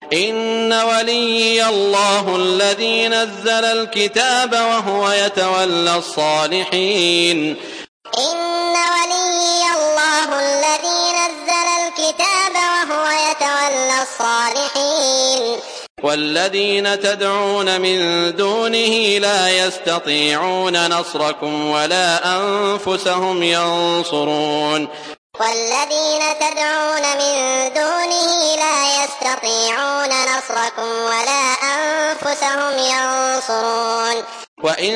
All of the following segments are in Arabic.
إن وليي الله الذي نزل الكتاب وهو يتولى الصالحين. إن وليي الله الذي نزل الكتاب وهو يتولى الصالحين. والذين تدعون من دونه لا يستطيعون نصركم ولا أنفسهم ينصرون. والذين تدعون من دونه لا يستطيعون نصركم ولا أنفسهم ينصرون. وإن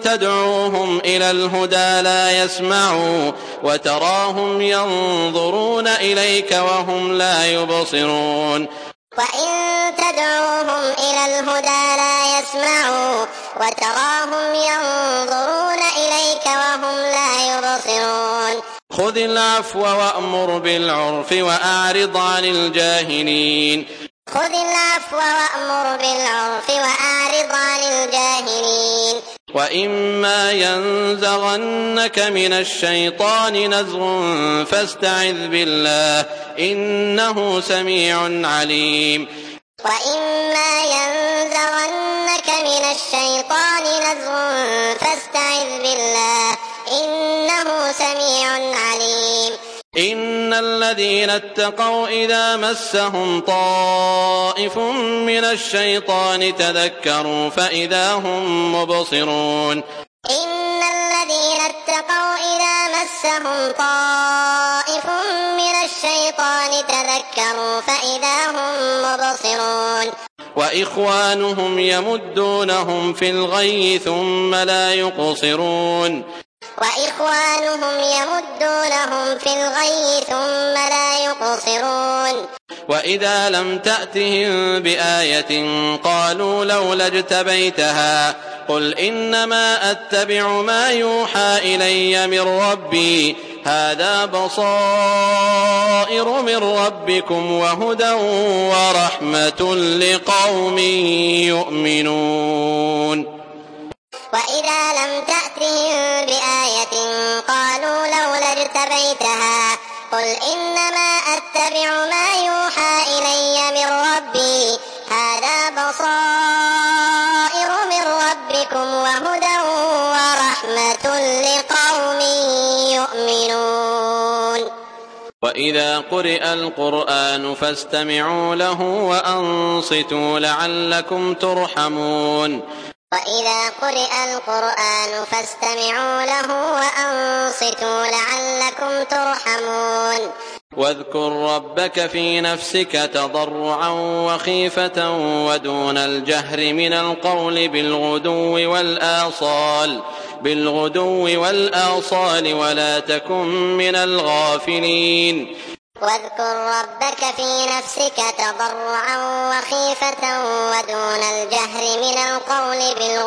تدعوهم إلى الهدى لا يسمعوا وتراهم ينظرون إليك وهم لا يبصرون. وإن تدعوهم إلى الهدى لا يسمعوا وتراهم ينظرون إليك وهم لا يبصرون. خذ العفو وأمر بالعرف وأعرض عن الجاهلين. خذ العفو وأمر بالعرف وأعرض عن الجاهلين. وإما ينزغنك من الشيطان نزغ فاستعذ بالله إنه سميع عليم. وإما ينزغنك من الشيطان نزغ فاستعذ بالله إنه سميع عليم. إن الذين اتقوا إذا مسهم طائف من الشيطان تذكروا فإذا هم مبصرون. إن الذين اتقوا إذا مسهم طائف من الشيطان تذكروا فإذا هم مبصرون. وإخوانهم يمدونهم في الغي ثم لا يقصرون. وإخوانهم يمدونهم في الغي ثم لا يقصرون. وإذا لم تأتهم بآية قالوا لولا اجتبيتها قل إنما أتبع ما يوحى إلي من ربي هذا بصائر من ربكم وهدى ورحمة لقوم يؤمنون. وإذا لم تأتهم بآية قالوا لولا اجتبيتها قل إنما أتبع ما يوحى إلي من ربي هذا بصائر من ربكم وهدى ورحمة لقوم يؤمنون. وإذا قرئ القرآن فاستمعوا له وأنصتوا لعلكم ترحمون. وإذا قرئ القرآن فاستمعوا له وأنصتوا لعلكم ترحمون. واذكر ربك في نفسك تضرعا وخيفة ودون الجهر من القول بالغدو والآصال ولا تكن من الغافلين. واذكر ربك في نفسك تضرعا وخيفة ودون الجهر من القول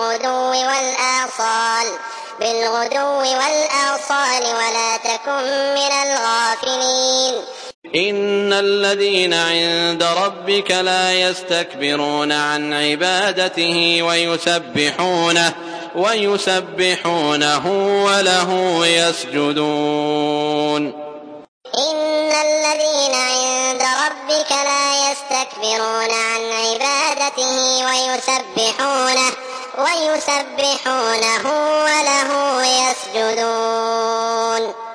بالغدو والآصال ولا تكن من الغافلين. إن الذين عند ربك لا يستكبرون عن عبادته ويسبحونه وله يسجدون. إن الذين عند ربك لا يستكبرون عن عبادته ويسبحونه وله يسجدون.